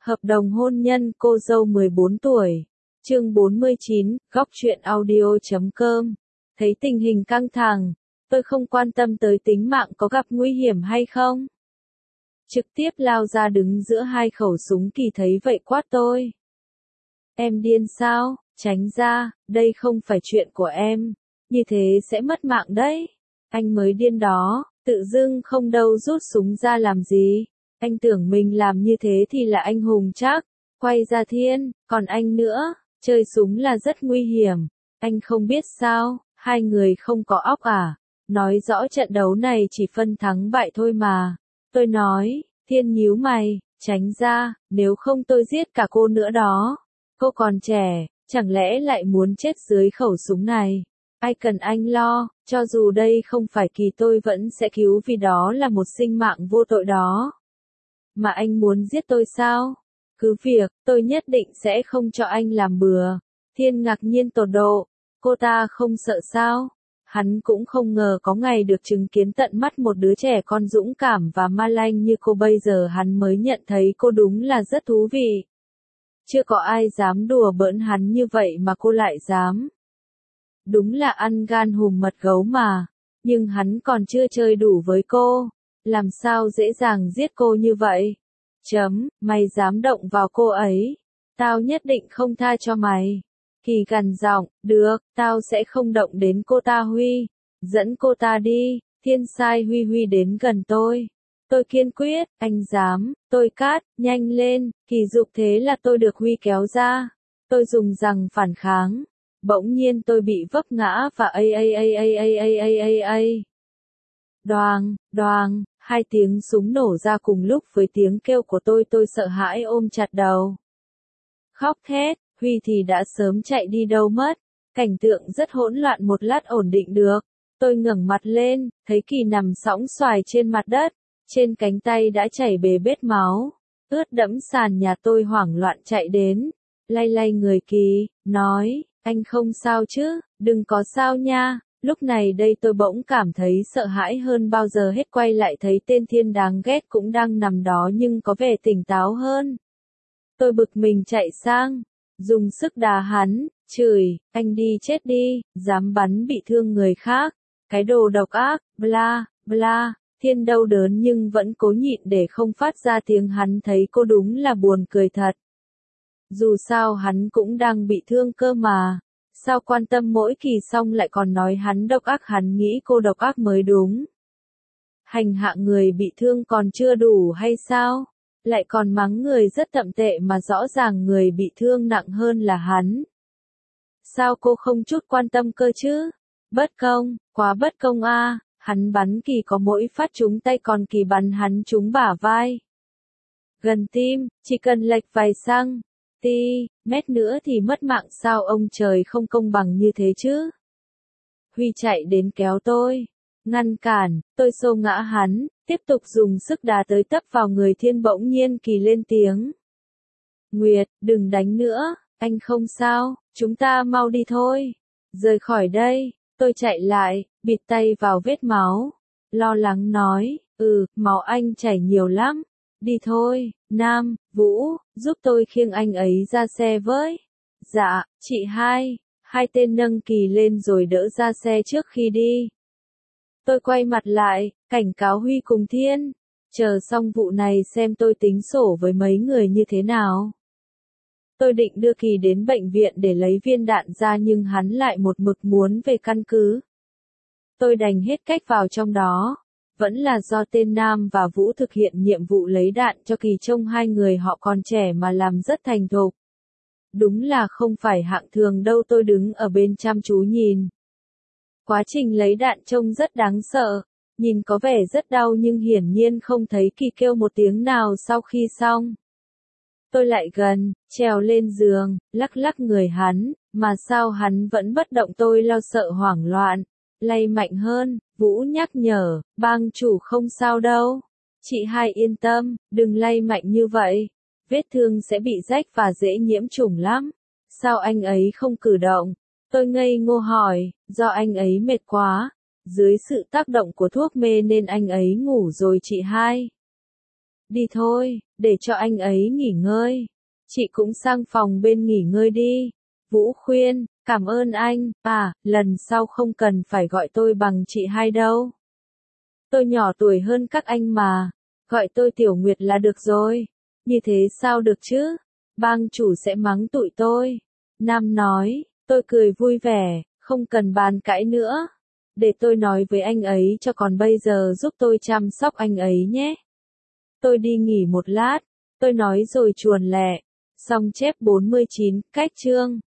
Hợp đồng hôn nhân cô dâu 14 tuổi. Chương 49, góc truyện audio.com. Thấy tình hình căng thẳng, tôi không quan tâm tới tính mạng có gặp nguy hiểm hay không. Trực tiếp lao ra đứng giữa hai khẩu súng Kỳ thấy vậy quát tôi. Em điên sao, tránh ra, đây không phải chuyện của em, như thế sẽ mất mạng đấy. Anh mới điên đó, tự dưng không đâu rút súng ra làm gì. Anh tưởng mình làm như thế thì là anh hùng chắc, quay ra thiên, còn anh nữa, chơi súng là rất nguy hiểm. Anh không biết sao, hai người không có óc à, nói rõ trận đấu này chỉ phân thắng bại thôi mà. Tôi nói, Thiên nhíu mày, tránh ra, nếu không tôi giết cả cô nữa đó. Cô còn trẻ, chẳng lẽ lại muốn chết dưới khẩu súng này? Ai cần anh lo, cho dù đây không phải Kỳ tôi vẫn sẽ cứu vì đó là một sinh mạng vô tội đó. Mà anh muốn giết tôi sao? Cứ việc, tôi nhất định sẽ không cho anh làm bừa. Thiên ngạc nhiên tột độ, cô ta không sợ sao? Hắn cũng không ngờ có ngày được chứng kiến tận mắt một đứa trẻ con dũng cảm và ma lanh như cô, bây giờ hắn mới nhận thấy cô đúng là rất thú vị. Chưa có ai dám đùa bỡn hắn như vậy mà cô lại dám. Đúng là ăn gan hùm mật gấu mà, nhưng hắn còn chưa chơi đủ với cô, làm sao dễ dàng giết cô như vậy. Mày dám động vào cô ấy, tao nhất định không tha cho mày. Kỳ gằn giọng, được, tao sẽ không động đến cô ta Huy, dẫn cô ta đi. Thiên sai Huy đến gần tôi. Tôi kiên quyết, anh dám, tôi cát, nhanh lên. Kỳ dục thế là tôi được Huy kéo ra. Tôi dùng rằng phản kháng. Bỗng nhiên tôi bị vấp ngã và Đoàng, hai tiếng súng nổ ra cùng lúc với tiếng kêu của tôi sợ hãi ôm chặt đầu. Khóc thét, Huy thì đã sớm chạy đi đâu mất. Cảnh tượng rất hỗn loạn, một lát ổn định được. Tôi ngẩng mặt lên, thấy Kỳ nằm sõng xoài trên mặt đất. Trên cánh tay đã chảy bê bết máu. Ướt đẫm sàn nhà. Tôi hoảng loạn chạy đến. Lay người Kỳ, nói, anh không sao chứ, đừng có sao nha. Lúc này đây tôi bỗng cảm thấy sợ hãi hơn bao giờ hết, quay lại thấy tên Thiên đáng ghét cũng đang nằm đó nhưng có vẻ tỉnh táo hơn. Tôi bực mình chạy sang, dùng sức đá hắn, chửi, anh đi chết đi, dám bắn bị thương người khác, cái đồ độc ác, bla, bla. Thiên đau đớn nhưng vẫn cố nhịn để không phát ra tiếng. Hắn thấy cô đúng là buồn cười thật. Dù sao hắn cũng đang bị thương cơ mà. Sao quan tâm mỗi Kỳ xong lại còn nói hắn độc ác, hắn nghĩ cô độc ác mới đúng. Hành hạ người bị thương còn chưa đủ hay sao? Lại còn mắng người rất tậm tệ mà rõ ràng người bị thương nặng hơn là hắn. Sao cô không chút quan tâm cơ chứ? Bất công, quá bất công a. Hắn bắn Kỳ có mỗi phát trúng tay, còn Kỳ bắn hắn trúng bả vai. Gần tim, chỉ cần lệch vài mét nữa thì mất mạng. Sao ông trời không công bằng như thế chứ? Huy chạy đến kéo tôi, ngăn cản, tôi xô ngã hắn, tiếp tục dùng sức đá tới tấp vào người Thiên. Bỗng nhiên Kỳ lên tiếng. Nguyệt, đừng đánh nữa, anh không sao, chúng ta mau đi thôi. Rời khỏi đây. Tôi chạy lại, bịt tay vào vết máu, lo lắng nói, máu anh chảy nhiều lắm. Đi thôi, Nam, Vũ, giúp tôi khiêng anh ấy ra xe với. Dạ, chị hai. Hai tên nâng Kỳ lên rồi đỡ ra xe trước khi đi. Tôi quay mặt lại, cảnh cáo Huy cùng Thiên. Chờ xong vụ này xem tôi tính sổ với mấy người như thế nào. Tôi định đưa Kỳ đến bệnh viện để lấy viên đạn ra nhưng hắn lại một mực muốn về căn cứ. Tôi đành hết cách vào trong đó. Vẫn là do tên Nam và Vũ thực hiện nhiệm vụ lấy đạn cho Kỳ, trông hai người họ còn trẻ mà làm rất thành thục. Đúng là không phải hạng thường đâu. Tôi đứng ở bên chăm chú nhìn. Quá trình lấy đạn trông rất đáng sợ, nhìn có vẻ rất đau nhưng hiển nhiên không thấy Kỳ kêu một tiếng nào sau khi xong. Tôi lại gần, trèo lên giường, lắc người hắn, mà sao hắn vẫn bất động. Tôi lo sợ hoảng loạn, lay mạnh hơn. Vũ nhắc nhở, bang chủ không sao đâu. Chị hai yên tâm, đừng lay mạnh như vậy. Vết thương sẽ bị rách và dễ nhiễm trùng lắm. Sao anh ấy không cử động? Tôi ngây ngô hỏi, do anh ấy mệt quá. Dưới sự tác động của thuốc mê nên anh ấy ngủ rồi chị hai. Đi thôi, để cho anh ấy nghỉ ngơi. Chị cũng sang phòng bên nghỉ ngơi đi. Vũ khuyên, cảm ơn anh, lần sau không cần phải gọi tôi bằng chị hai đâu. Tôi nhỏ tuổi hơn các anh mà, gọi tôi Tiểu Nguyệt là được rồi. Như thế sao được chứ? Bang chủ sẽ mắng tụi tôi. Nam nói, tôi cười vui vẻ, không cần bàn cãi nữa. Để tôi nói với anh ấy cho còn bây giờ giúp tôi chăm sóc anh ấy nhé. Tôi đi nghỉ một lát, tôi nói rồi chuồn lẹ. Xong chép 49, cách chương.